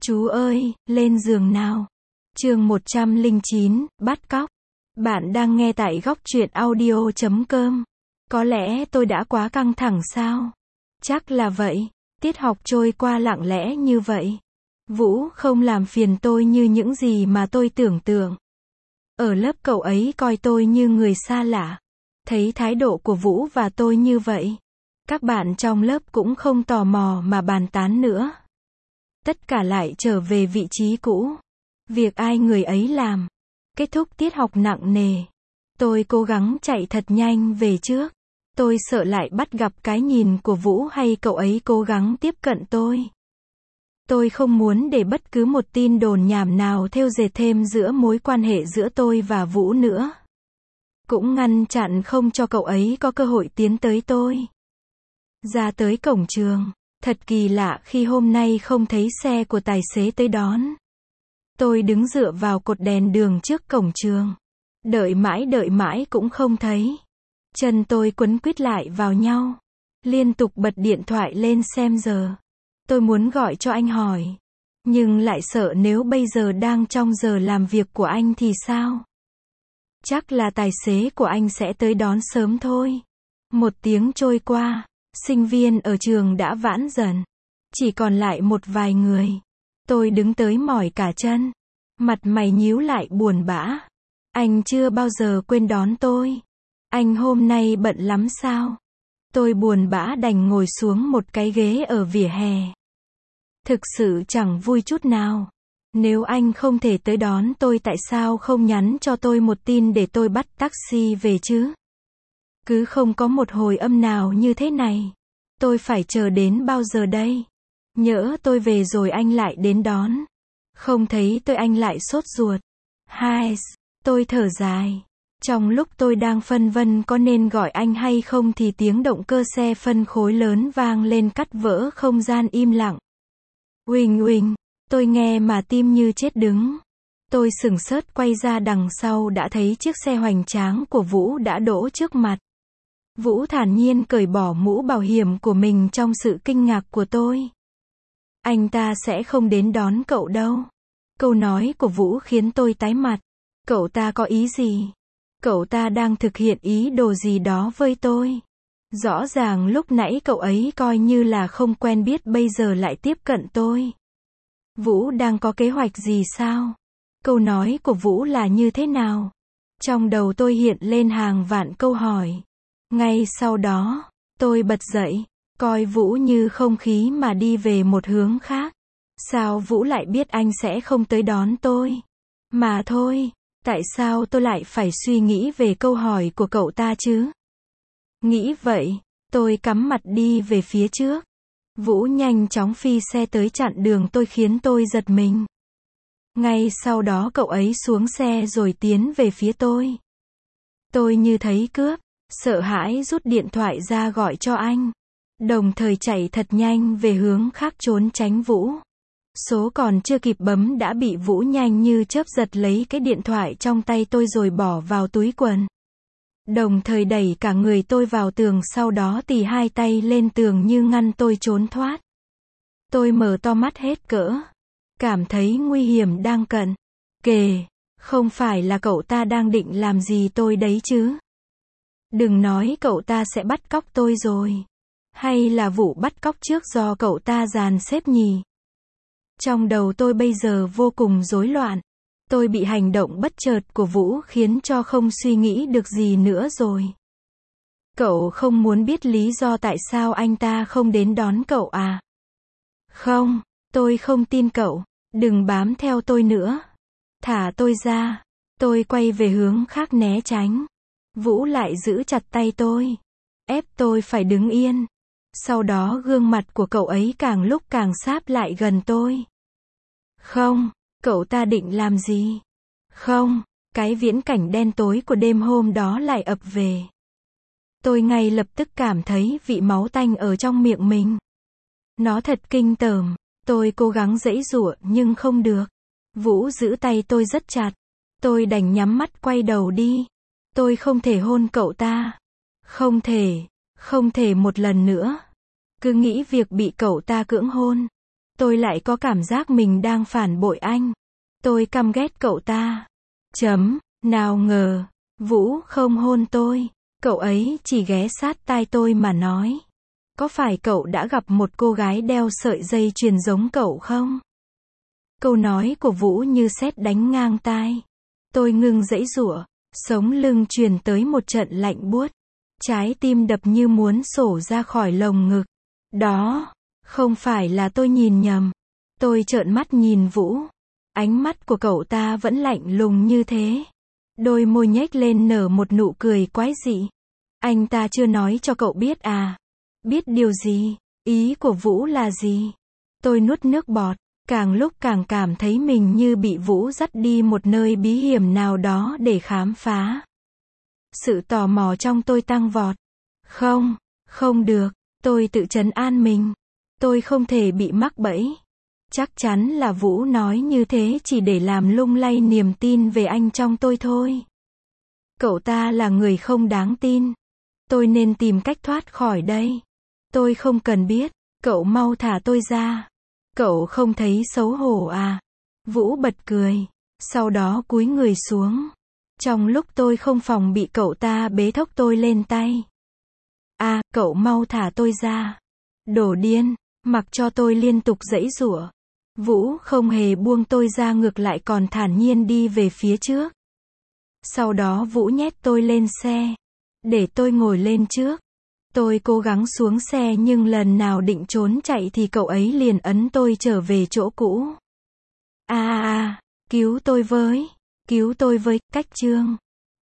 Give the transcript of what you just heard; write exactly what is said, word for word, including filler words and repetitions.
Chú ơi, lên giường nào. Chương một trăm lẻ chín, bắt cóc. Bạn đang nghe tại góc truyện audio chấm com. Có lẽ tôi đã quá căng thẳng sao? Chắc là vậy. Tiết học trôi qua lặng lẽ như vậy. Vũ không làm phiền tôi như những gì mà tôi tưởng tượng. Ở lớp cậu ấy coi tôi như người xa lạ. Thấy thái độ của Vũ và tôi như vậy, các bạn trong lớp cũng không tò mò mà bàn tán nữa. Tất cả lại trở về vị trí cũ. Việc ai người ấy làm. Kết thúc tiết học nặng nề. Tôi cố gắng chạy thật nhanh về trước. Tôi sợ lại bắt gặp cái nhìn của Vũ hay cậu ấy cố gắng tiếp cận tôi. Tôi không muốn để bất cứ một tin đồn nhảm nào thêu dệt thêm giữa mối quan hệ giữa tôi và Vũ nữa. Cũng ngăn chặn không cho cậu ấy có cơ hội tiến tới tôi. Ra tới cổng trường. Thật kỳ lạ khi hôm nay không thấy xe của tài xế tới đón. Tôi đứng dựa vào cột đèn đường trước cổng trường. Đợi mãi đợi mãi cũng không thấy. Chân tôi quấn quýt lại vào nhau. Liên tục bật điện thoại lên xem giờ. Tôi muốn gọi cho anh hỏi. Nhưng lại sợ nếu bây giờ đang trong giờ làm việc của anh thì sao? Chắc là tài xế của anh sẽ tới đón sớm thôi. Một tiếng trôi qua. Sinh viên ở trường đã vãn dần. Chỉ còn lại một vài người. Tôi đứng tới mỏi cả chân. Mặt mày nhíu lại buồn bã. Anh chưa bao giờ quên đón tôi. Anh hôm nay bận lắm sao? Tôi buồn bã đành ngồi xuống một cái ghế ở vỉa hè. Thực sự chẳng vui chút nào. Nếu anh không thể tới đón tôi tại sao không nhắn cho tôi một tin để tôi bắt taxi về chứ? Cứ không có một hồi âm nào như thế này. Tôi phải chờ đến bao giờ đây? Nhỡ tôi về rồi anh lại đến đón. Không thấy tôi anh lại sốt ruột. Hai, tôi thở dài. Trong lúc tôi đang phân vân có nên gọi anh hay không thì tiếng động cơ xe phân khối lớn vang lên cắt vỡ không gian im lặng. Uỳnh uỳnh, tôi nghe mà tim như chết đứng. Tôi sửng sốt quay ra đằng sau đã thấy chiếc xe hoành tráng của Vũ đã đỗ trước mặt. Vũ thản nhiên cởi bỏ mũ bảo hiểm của mình trong sự kinh ngạc của tôi. Anh ta sẽ không đến đón cậu đâu. Câu nói của Vũ khiến tôi tái mặt. Cậu ta có ý gì? Cậu ta đang thực hiện ý đồ gì đó với tôi. Rõ ràng lúc nãy cậu ấy coi như là không quen biết bây giờ lại tiếp cận tôi. Vũ đang có kế hoạch gì sao? Câu nói của Vũ là như thế nào? Trong đầu tôi hiện lên hàng vạn câu hỏi. Ngay sau đó, tôi bật dậy, coi Vũ như không khí mà đi về một hướng khác. Sao Vũ lại biết anh sẽ không tới đón tôi? Mà thôi, tại sao tôi lại phải suy nghĩ về câu hỏi của cậu ta chứ? Nghĩ vậy, tôi cắm mặt đi về phía trước. Vũ nhanh chóng phi xe tới chặn đường tôi khiến tôi giật mình. Ngay sau đó cậu ấy xuống xe rồi tiến về phía tôi. Tôi như thấy cướp. Sợ hãi rút điện thoại ra gọi cho anh. Đồng thời chạy thật nhanh về hướng khác trốn tránh Vũ. Số còn chưa kịp bấm đã bị Vũ nhanh như chớp giật lấy cái điện thoại trong tay tôi rồi bỏ vào túi quần. Đồng thời đẩy cả người tôi vào tường sau đó tì hai tay lên tường như ngăn tôi trốn thoát. Tôi mở to mắt hết cỡ. Cảm thấy nguy hiểm đang cận kề. Không phải là cậu ta đang định làm gì tôi đấy chứ? Đừng nói cậu ta sẽ bắt cóc tôi rồi. Hay là vụ bắt cóc trước do cậu ta dàn xếp nhỉ? Trong đầu tôi bây giờ vô cùng rối loạn. Tôi bị hành động bất chợt của Vũ khiến cho không suy nghĩ được gì nữa rồi. Cậu không muốn biết lý do tại sao anh ta không đến đón cậu à? Không, tôi không tin cậu. Đừng bám theo tôi nữa. Thả tôi ra. Tôi quay về hướng khác né tránh. Vũ lại giữ chặt tay tôi. Ép tôi phải đứng yên. Sau đó gương mặt của cậu ấy càng lúc càng sáp lại gần tôi. Không, cậu ta định làm gì? Không, cái viễn cảnh đen tối của đêm hôm đó lại ập về. Tôi ngay lập tức cảm thấy vị máu tanh ở trong miệng mình. Nó thật kinh tởm. Tôi cố gắng giãy giụa nhưng không được. Vũ giữ tay tôi rất chặt. Tôi đành nhắm mắt quay đầu đi. Tôi không thể hôn cậu ta. Không thể, không thể một lần nữa. Cứ nghĩ việc bị cậu ta cưỡng hôn. Tôi lại có cảm giác mình đang phản bội anh. Tôi căm ghét cậu ta. Chấm, nào ngờ, Vũ không hôn tôi. Cậu ấy chỉ ghé sát tai tôi mà nói. Có phải cậu đã gặp một cô gái đeo sợi dây chuyền giống cậu không? Câu nói của Vũ như sét đánh ngang tai. Tôi ngừng giãy giụa, sống lưng truyền tới một trận lạnh buốt. Trái tim đập như muốn xổ ra khỏi lồng ngực. Đó, không phải là tôi nhìn nhầm. Tôi trợn mắt nhìn Vũ. Ánh mắt của cậu ta vẫn lạnh lùng như thế. Đôi môi nhếch lên nở một nụ cười quái dị. Anh ta chưa nói cho cậu biết à? Biết điều gì? Ý của Vũ là gì? Tôi nuốt nước bọt, càng lúc càng cảm thấy mình như bị Vũ dắt đi một nơi bí hiểm nào đó để khám phá. Sự tò mò trong tôi tăng vọt. Không, không được, tôi tự trấn an mình. Tôi không thể bị mắc bẫy. Chắc chắn là Vũ nói như thế chỉ để làm lung lay niềm tin về anh trong tôi thôi. Cậu ta là người không đáng tin. Tôi nên tìm cách thoát khỏi đây. Tôi không cần biết, cậu mau thả tôi ra. Cậu không thấy xấu hổ à? Vũ bật cười, sau đó cúi người xuống. Trong lúc tôi không phòng bị cậu ta bế thốc tôi lên tay. À, cậu mau thả tôi ra. Đồ điên, mặc cho tôi liên tục giãy giụa. Vũ không hề buông tôi ra, ngược lại còn thản nhiên đi về phía trước. Sau đó Vũ nhét tôi lên xe, để tôi ngồi lên trước. Tôi cố gắng xuống xe nhưng lần nào định trốn chạy thì cậu ấy liền ấn tôi trở về chỗ cũ. À à à, cứu tôi với, cứu tôi với, cách chương.